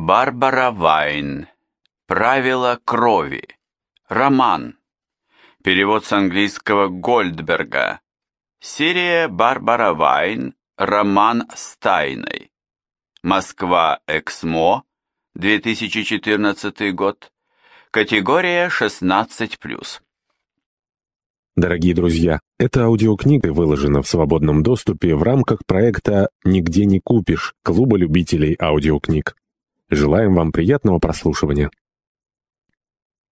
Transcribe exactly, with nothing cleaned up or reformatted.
Барбара Вайн. Правила крови. Роман. Перевод с английского Гольдберга. Серия Барбара Вайн. Роман с тайной. Москва. Эксмо. две тысячи четырнадцатый год. Категория шестнадцать плюс. Дорогие друзья, эта аудиокнига выложена в свободном доступе в рамках проекта «Нигде не купишь» Клуба любителей аудиокниг. Желаем вам приятного прослушивания.